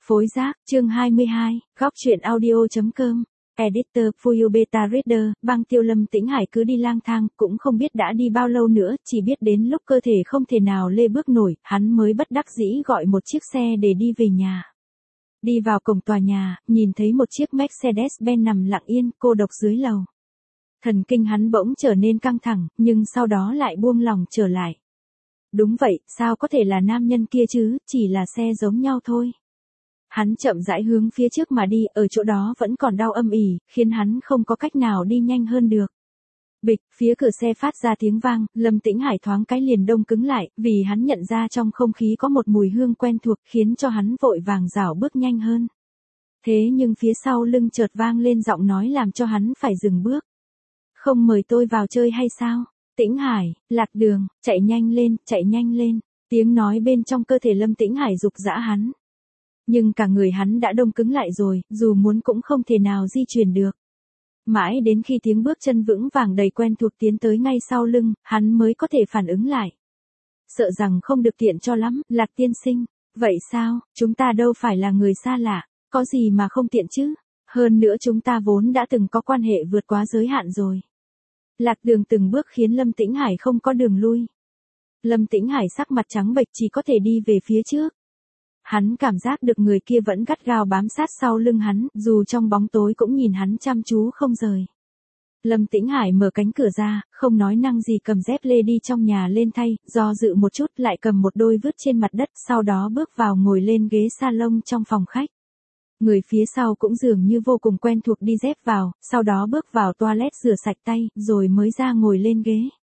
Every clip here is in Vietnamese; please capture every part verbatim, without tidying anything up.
Phối giác, chương hai mươi hai, góc truyện audio.com. Editor, Fuyu Beta Reader, băng tiêu Lâm Tĩnh Hải cứ đi lang thang, cũng không biết đã đi bao lâu nữa, chỉ biết đến lúc cơ thể không thể nào lê bước nổi, hắn mới bất đắc dĩ gọi một chiếc xe để đi về nhà. Đi vào cổng tòa nhà, nhìn thấy một chiếc Mercedes-Benz nằm lặng yên, cô độc dưới lầu. Thần kinh hắn bỗng trở nên căng thẳng, nhưng sau đó lại buông lỏng trở lại. Đúng vậy, sao có thể là nam nhân kia chứ, chỉ là xe giống nhau thôi. Hắn chậm rãi hướng phía trước mà đi, ở chỗ đó vẫn còn đau âm ỉ, khiến hắn không có cách nào đi nhanh hơn được. Bịch, phía cửa xe phát ra tiếng vang, Lâm Tĩnh Hải thoáng cái liền đông cứng lại, vì hắn nhận ra trong không khí có một mùi hương quen thuộc, khiến cho hắn vội vàng rảo bước nhanh hơn. Thế nhưng phía sau lưng chợt vang lên giọng nói làm cho hắn phải dừng bước. Không mời tôi vào chơi hay sao? Tĩnh Hải, lạc đường, chạy nhanh lên, chạy nhanh lên. Tiếng nói bên trong cơ thể Lâm Tĩnh Hải giục giã hắn. Nhưng cả người hắn đã đông cứng lại rồi, dù muốn cũng không thể nào di chuyển được. Mãi đến khi tiếng bước chân vững vàng đầy quen thuộc tiến tới ngay sau lưng, hắn mới có thể phản ứng lại. Sợ rằng không được tiện cho lắm, Lạc tiên sinh. Vậy sao, chúng ta đâu phải là người xa lạ, có gì mà không tiện chứ? Hơn nữa chúng ta vốn đã từng có quan hệ vượt quá giới hạn rồi. Lạc đường từng bước khiến Lâm Tĩnh Hải không có đường lui. Lâm Tĩnh Hải sắc mặt trắng bệch chỉ có thể đi về phía trước. Hắn cảm giác được người kia vẫn gắt gao bám sát sau lưng hắn, dù trong bóng tối cũng nhìn hắn chăm chú không rời. Lâm Tĩnh Hải mở cánh cửa ra, không nói năng gì cầm dép lê đi trong nhà lên thay, do dự một chút lại cầm một đôi vứt trên mặt đất, sau đó bước vào ngồi lên ghế salon trong phòng khách. Người phía sau cũng dường như vô cùng quen thuộc đi dép vào, sau đó bước vào toilet rửa sạch tay, rồi mới ra ngồi lên ghế.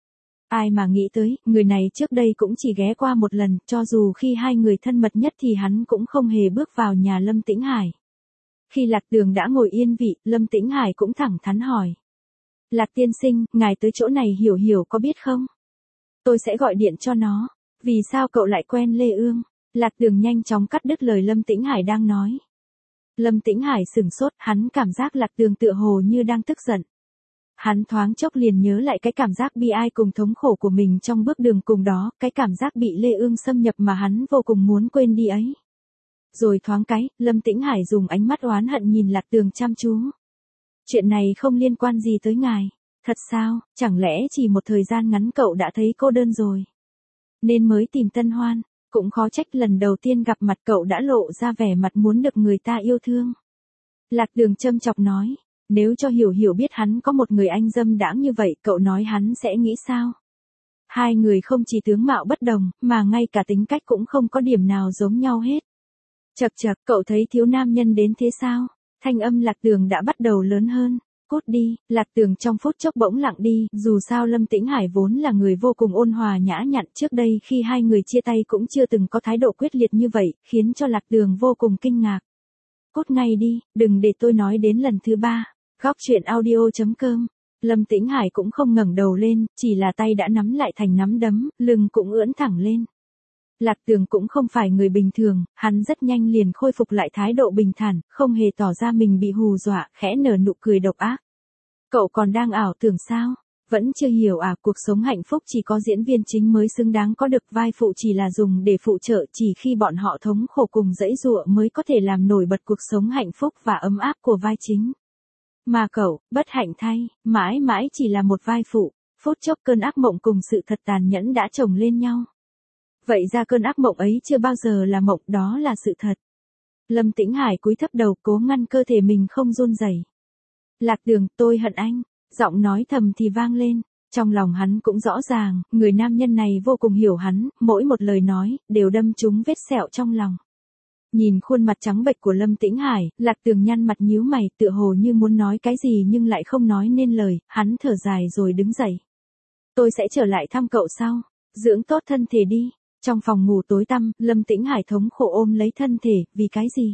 Ai mà nghĩ tới, người này trước đây cũng chỉ ghé qua một lần, cho dù khi hai người thân mật nhất thì hắn cũng không hề bước vào nhà Lâm Tĩnh Hải. Khi Lạc Đường đã ngồi yên vị, Lâm Tĩnh Hải cũng thẳng thắn hỏi. Lạc tiên sinh, ngài tới chỗ này Hiểu Hiểu có biết không? Tôi sẽ gọi điện cho nó. Vì sao cậu lại quen Lê Ương? Lạc Đường nhanh chóng cắt đứt lời Lâm Tĩnh Hải đang nói. Lâm Tĩnh Hải sửng sốt, hắn cảm giác Lạc Đường tựa hồ như đang tức giận. Hắn thoáng chốc liền nhớ lại cái cảm giác bi ai cùng thống khổ của mình trong bước đường cùng đó, cái cảm giác bị Lê Ương xâm nhập mà hắn vô cùng muốn quên đi ấy. Rồi thoáng cái, Lâm Tĩnh Hải dùng ánh mắt oán hận nhìn Lạc Đường chăm chú. Chuyện này không liên quan gì tới ngài. Thật sao, chẳng lẽ chỉ một thời gian ngắn cậu đã thấy cô đơn rồi? Nên mới tìm Tân Hoan, cũng khó trách lần đầu tiên gặp mặt cậu đã lộ ra vẻ mặt muốn được người ta yêu thương. Lạc Đường châm chọc nói. Nếu cho Hiểu Hiểu biết hắn có một người anh dâm đãng như vậy, cậu nói hắn sẽ nghĩ sao? Hai người không chỉ tướng mạo bất đồng, mà ngay cả tính cách cũng không có điểm nào giống nhau hết. Chậc chậc, cậu thấy thiếu nam nhân đến thế sao? Thanh âm Lạc Đường đã bắt đầu lớn hơn. Cút đi, Lạc Đường trong phút chốc bỗng lặng đi, dù sao Lâm Tĩnh Hải vốn là người vô cùng ôn hòa nhã nhặn, trước đây khi hai người chia tay cũng chưa từng có thái độ quyết liệt như vậy, khiến cho Lạc Đường vô cùng kinh ngạc. Cút ngay đi, đừng để tôi nói đến lần thứ ba. Góc truyện audio.com. Lâm Tĩnh Hải cũng không ngẩng đầu lên, chỉ là tay đã nắm lại thành nắm đấm, lưng cũng ưỡn thẳng lên. Lạc Đường cũng không phải người bình thường, hắn rất nhanh liền khôi phục lại thái độ bình thản, không hề tỏ ra mình bị hù dọa, khẽ nở nụ cười độc ác. Cậu còn đang ảo tưởng sao? Vẫn chưa hiểu à, cuộc sống hạnh phúc chỉ có diễn viên chính mới xứng đáng có được, vai phụ chỉ là dùng để phụ trợ, chỉ khi bọn họ thống khổ cùng dẫy dụa mới có thể làm nổi bật cuộc sống hạnh phúc và ấm áp của vai chính. Mà cậu, bất hạnh thay, mãi mãi chỉ là một vai phụ, phút chốc cơn ác mộng cùng sự thật tàn nhẫn đã chồng lên nhau. Vậy ra cơn ác mộng ấy chưa bao giờ là mộng, đó là sự thật. Lâm Tĩnh Hải cúi thấp đầu cố ngăn cơ thể mình không run rẩy. Lạc Đường, tôi hận anh, giọng nói thầm thì vang lên, trong lòng hắn cũng rõ ràng, người nam nhân này vô cùng hiểu hắn, mỗi một lời nói, đều đâm trúng vết sẹo trong lòng. Nhìn khuôn mặt trắng bệch của Lâm Tĩnh Hải, Lạc Đường nhăn mặt nhíu mày, tựa hồ như muốn nói cái gì nhưng lại không nói nên lời, hắn thở dài rồi đứng dậy. Tôi sẽ trở lại thăm cậu sau, dưỡng tốt thân thể đi. Trong phòng ngủ tối tăm, Lâm Tĩnh Hải thống khổ ôm lấy thân thể, vì cái gì?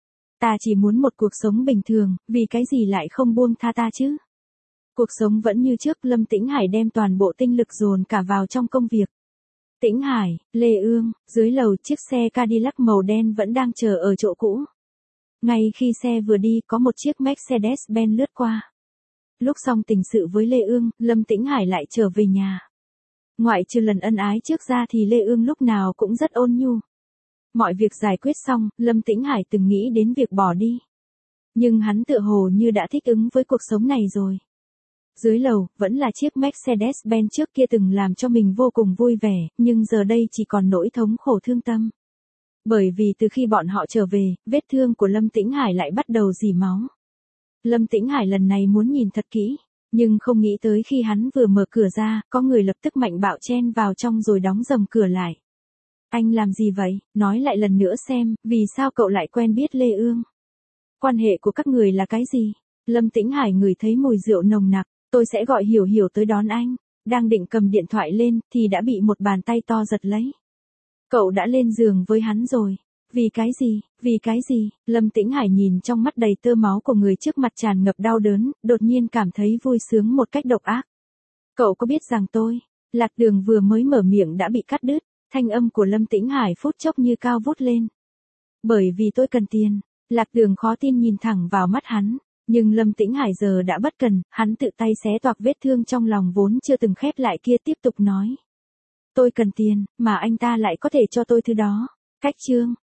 Ta chỉ muốn một cuộc sống bình thường, vì cái gì lại không buông tha ta chứ? Cuộc sống vẫn như trước, Lâm Tĩnh Hải đem toàn bộ tinh lực dồn cả vào trong công việc. Tĩnh Hải, Lê Ương, dưới lầu chiếc xe Cadillac màu đen vẫn đang chờ ở chỗ cũ. Ngay khi xe vừa đi có một chiếc Mercedes-Benz lướt qua. Lúc xong tình sự với Lê Ương, Lâm Tĩnh Hải lại trở về nhà. Ngoại trừ lần ân ái trước ra thì Lê Ương lúc nào cũng rất ôn nhu. Mọi việc giải quyết xong, Lâm Tĩnh Hải từng nghĩ đến việc bỏ đi. Nhưng hắn tựa hồ như đã thích ứng với cuộc sống này rồi. Dưới lầu, vẫn là chiếc Mercedes-Benz trước kia từng làm cho mình vô cùng vui vẻ, nhưng giờ đây chỉ còn nỗi thống khổ thương tâm. Bởi vì từ khi bọn họ trở về, vết thương của Lâm Tĩnh Hải lại bắt đầu rỉ máu. Lâm Tĩnh Hải lần này muốn nhìn thật kỹ, nhưng không nghĩ tới khi hắn vừa mở cửa ra, có người lập tức mạnh bạo chen vào trong rồi đóng dầm cửa lại. Anh làm gì vậy? Nói lại lần nữa xem, vì sao cậu lại quen biết Lê Ương? Quan hệ của các người là cái gì? Lâm Tĩnh Hải ngửi thấy mùi rượu nồng nặc, tôi sẽ gọi Hiểu Hiểu tới đón anh. Đang định cầm điện thoại lên, thì đã bị một bàn tay to giật lấy. Cậu đã lên giường với hắn rồi. Vì cái gì? Vì cái gì? Lâm Tĩnh Hải nhìn trong mắt đầy tơ máu của người trước mặt tràn ngập đau đớn, đột nhiên cảm thấy vui sướng một cách độc ác. Cậu có biết rằng tôi, Lạc Đường vừa mới mở miệng đã bị cắt đứt, thanh âm của Lâm Tĩnh Hải phút chốc như cao vút lên. Bởi vì tôi cần tiền, Lạc Đường khó tin nhìn thẳng vào mắt hắn, nhưng Lâm Tĩnh Hải giờ đã bất cần, hắn tự tay xé toạc vết thương trong lòng vốn chưa từng khép lại kia tiếp tục nói. Tôi cần tiền, mà anh ta lại có thể cho tôi thứ đó. Cách chương